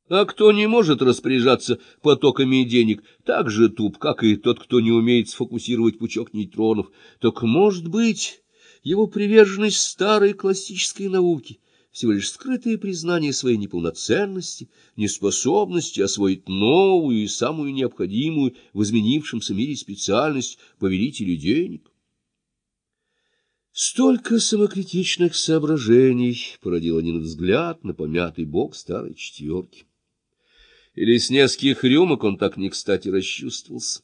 А кто не может распоряжаться потоками денег, так же туп, как и тот, кто не умеет сфокусировать пучок нейтронов. Так, может быть, его приверженность старой классической науке всего лишь скрытое признание своей неполноценности, неспособности освоить новую и самую необходимую в изменившемся мире специальность повелителя денег? Столько самокритичных соображений породил один взгляд на помятый бок старой четверки. Или с нескольких рюмок он так не кстати расчувствовался.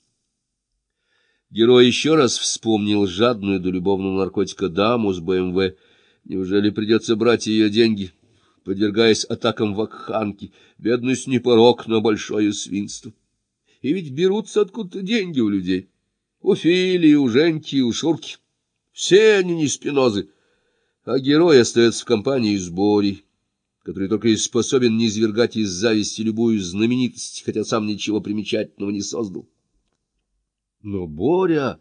Герой еще раз вспомнил жадную до любовного наркотика даму с БМВ. Неужели придется брать ее деньги, подвергаясь атакам вакханки? Бедность не порок, но большое свинство. И ведь берутся откуда-то деньги у людей. У Фили, у Женьки, у Шурки. Все они не Спинозы. А герой остается в компании с Борей, который только и способен низвергать из зависти любую знаменитость, хотя сам ничего примечательного не создал. Но Боря...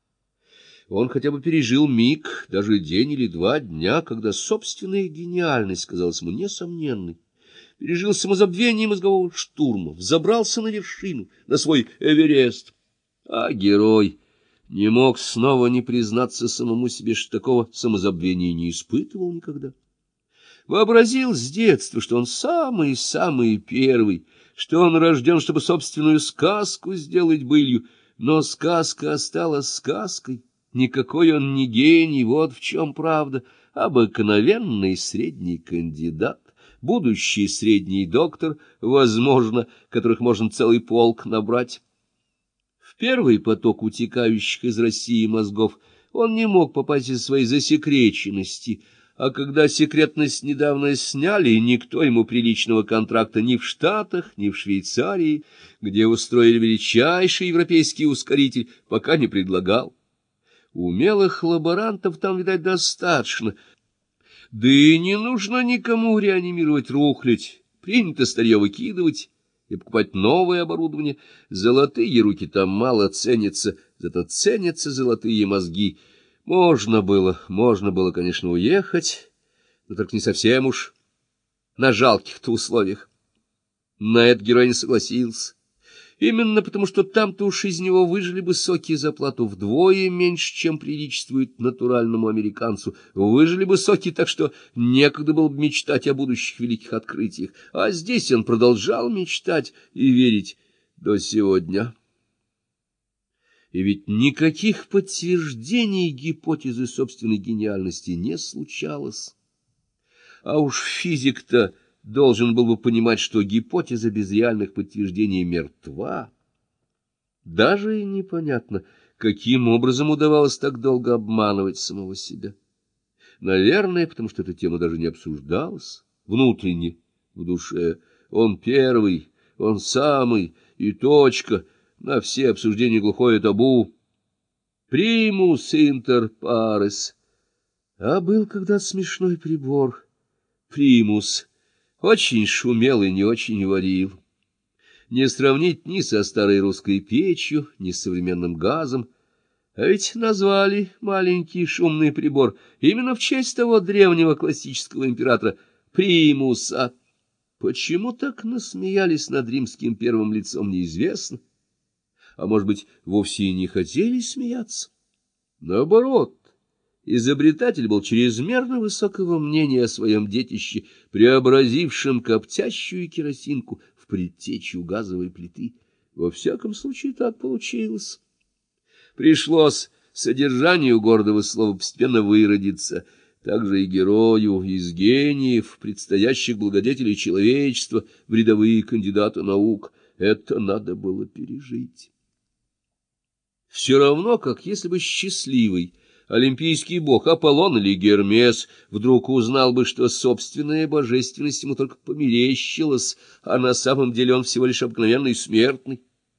Он хотя бы пережил миг, даже день или 2 дня, когда собственная гениальность казалась ему несомненной. Пережил самозабвение мозгового штурма, взобрался на вершину, на свой Эверест. А герой не мог снова не признаться самому себе, что такого самозабвения не испытывал никогда. Вообразил с детства, что он самый-самый первый, что он рожден, чтобы собственную сказку сделать былью, но сказка осталась сказкой. Никакой он не гений, вот в чем правда. Обыкновенный средний кандидат, будущий средний доктор, возможно, которых можно целый полк набрать. В первый поток утекающих из России мозгов он не мог попасть из своей засекреченности, а когда секретность недавно сняли, никто ему приличного контракта ни в Штатах, ни в Швейцарии, где устроили величайший европейский ускоритель, пока не предлагал. Умелых лаборантов там, видать, достаточно. Да и не нужно никому реанимировать рухлядь. Принято старье выкидывать и покупать новое оборудование. Золотые руки там мало ценятся, зато ценятся золотые мозги. Можно было, конечно, уехать, но только не совсем уж на жалких-то условиях. На это герой не согласился. Именно потому, что там-то уж из него выжили бы соки за плату вдвое меньше, чем приличествует натуральному американцу. Выжили бы соки так, что некогда было бы мечтать о будущих великих открытиях. А здесь он продолжал мечтать и верить до сегодня. И ведь никаких подтверждений гипотезы собственной гениальности не случалось. А уж физик-то должен был бы понимать, что гипотеза без реальных подтверждений мертва. Даже и непонятно, каким образом удавалось так долго обманывать самого себя. Наверное, потому что эта тема даже не обсуждалась внутренне, в душе. Он первый, он самый, и точка. На все обсуждения глухое табу. Примус интер парес. А был когда смешной прибор. Примус. Очень шумел и не очень варил. Не сравнить ни со старой русской печью, ни с современным газом. А ведь назвали маленький шумный прибор именно в честь того древнего классического императора Примуса. Почему так насмеялись над римским первым лицом, неизвестно. А может быть, вовсе и не хотели смеяться. Наоборот. Изобретатель был чрезмерно высокого мнения о своем детище, преобразившем коптящую керосинку в предтечу газовой плиты. Во всяком случае, так получилось. Пришлось содержанию гордого слова постепенно выродиться. Также и герою из гениев, предстоящих благодетелей человечества, в рядовые кандидаты наук. Это надо было пережить. Все равно, как если бы счастливый олимпийский бог Аполлон или Гермес вдруг узнал бы, что собственная божественность ему только померещилась, а на самом деле он всего лишь обыкновенный смертный.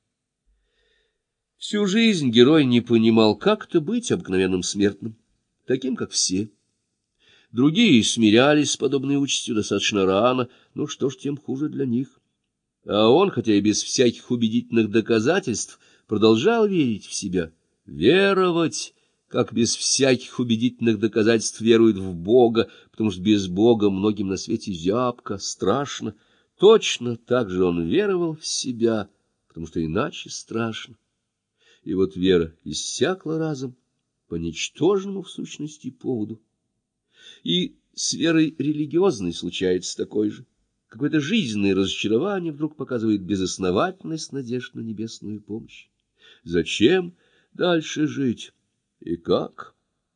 Всю жизнь герой не понимал, как это быть обыкновенным смертным, таким, как все. Другие смирялись с подобной участью достаточно рано, ну что ж, тем хуже для них. А он, хотя и без всяких убедительных доказательств, продолжал верить в себя, веровать, как без всяких убедительных доказательств верует в Бога, потому что без Бога многим на свете зябко, страшно, Точно так же он веровал в себя, потому что иначе страшно. И вот вера иссякла разом по ничтожному в сущности поводу. И с верой религиозной случается такое же. Какое-то жизненное разочарование вдруг показывает безосновательность надежд на небесную помощь. Зачем дальше жить? И как?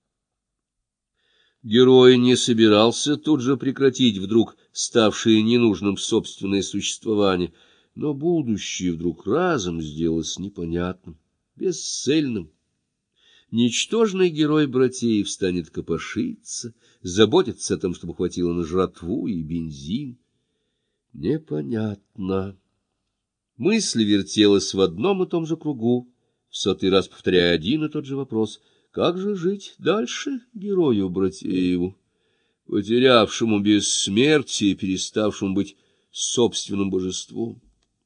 Герой не собирался тут же прекратить вдруг ставшее ненужным собственное существование, но будущее вдруг разом сделалось непонятным, бесцельным. Ничтожный герой Братеев станет копошиться, заботиться о том, чтобы хватило на жратву и бензин. Непонятно. Мысль вертелась в одном и том же кругу, в сотый раз повторяя один и тот же вопрос: как же жить дальше герою Братееву, потерявшему бессмертие и переставшему быть собственным божеством?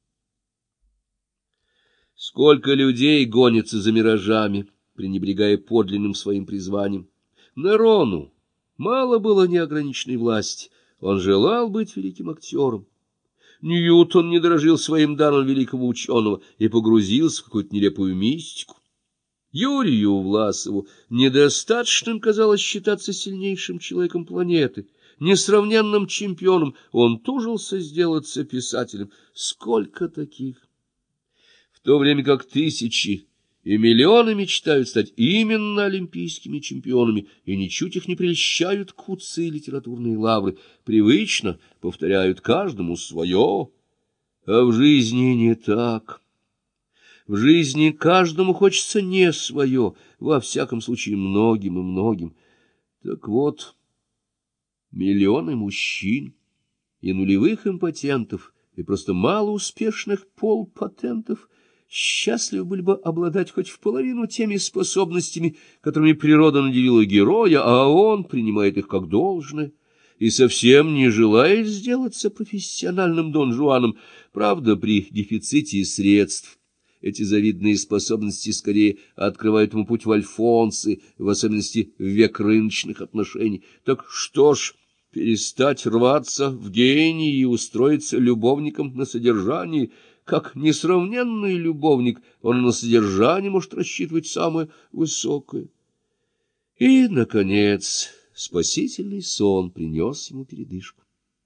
Сколько людей гонится за миражами, пренебрегая подлинным своим призванием. Нерону мало было неограниченной власти, он желал быть великим актером. Ньютон не дорожил своим даром великого ученого и погрузился в какую-то нелепую мистику. Юрию Власову недостаточным казалось считаться сильнейшим человеком планеты, несравненным чемпионом. Он тужился сделаться писателем. Сколько таких! В то время как тысячи и миллионы мечтают стать именно олимпийскими чемпионами, и ничуть их не прельщают куцые литературные лавры, привычно повторяют каждому свое. А в жизни не так. В жизни каждому хочется не свое, во всяком случае многим и многим. Так вот, миллионы мужчин и нулевых импотентов, и просто малоуспешных полпатентов счастливы были бы обладать хоть в половину теми способностями, которыми природа наделила героя, а он принимает их как должное и совсем не желает сделаться профессиональным Дон Жуаном. Правда, при дефиците средств эти завидные способности скорее открывают ему путь в альфонсы, в особенности в век рыночных отношений. Так что ж, перестать рваться в гении и устроиться любовником на содержании? Как несравненный любовник, он на содержание может рассчитывать самое высокое. И, наконец, спасительный сон принес ему передышку.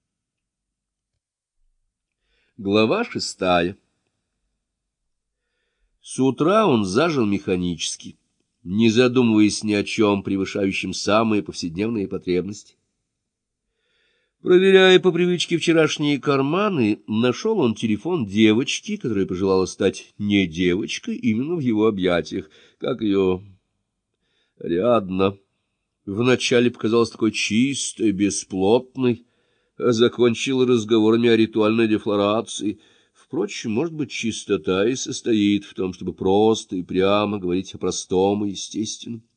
Глава 6. С утра он зажил механически, не задумываясь ни о чем, превышающем самые повседневные потребности. Проверяя по привычке вчерашние карманы, нашел он телефон девочки, которая пожелала стать не девочкой именно в его объятиях. Как ее Ариадна. Вначале показалась такой чистой, бесплотной, а закончила разговорами о ритуальной дефлорации. Впрочем, может быть, чистота и состоит в том, чтобы просто и прямо говорить о простом и естественном.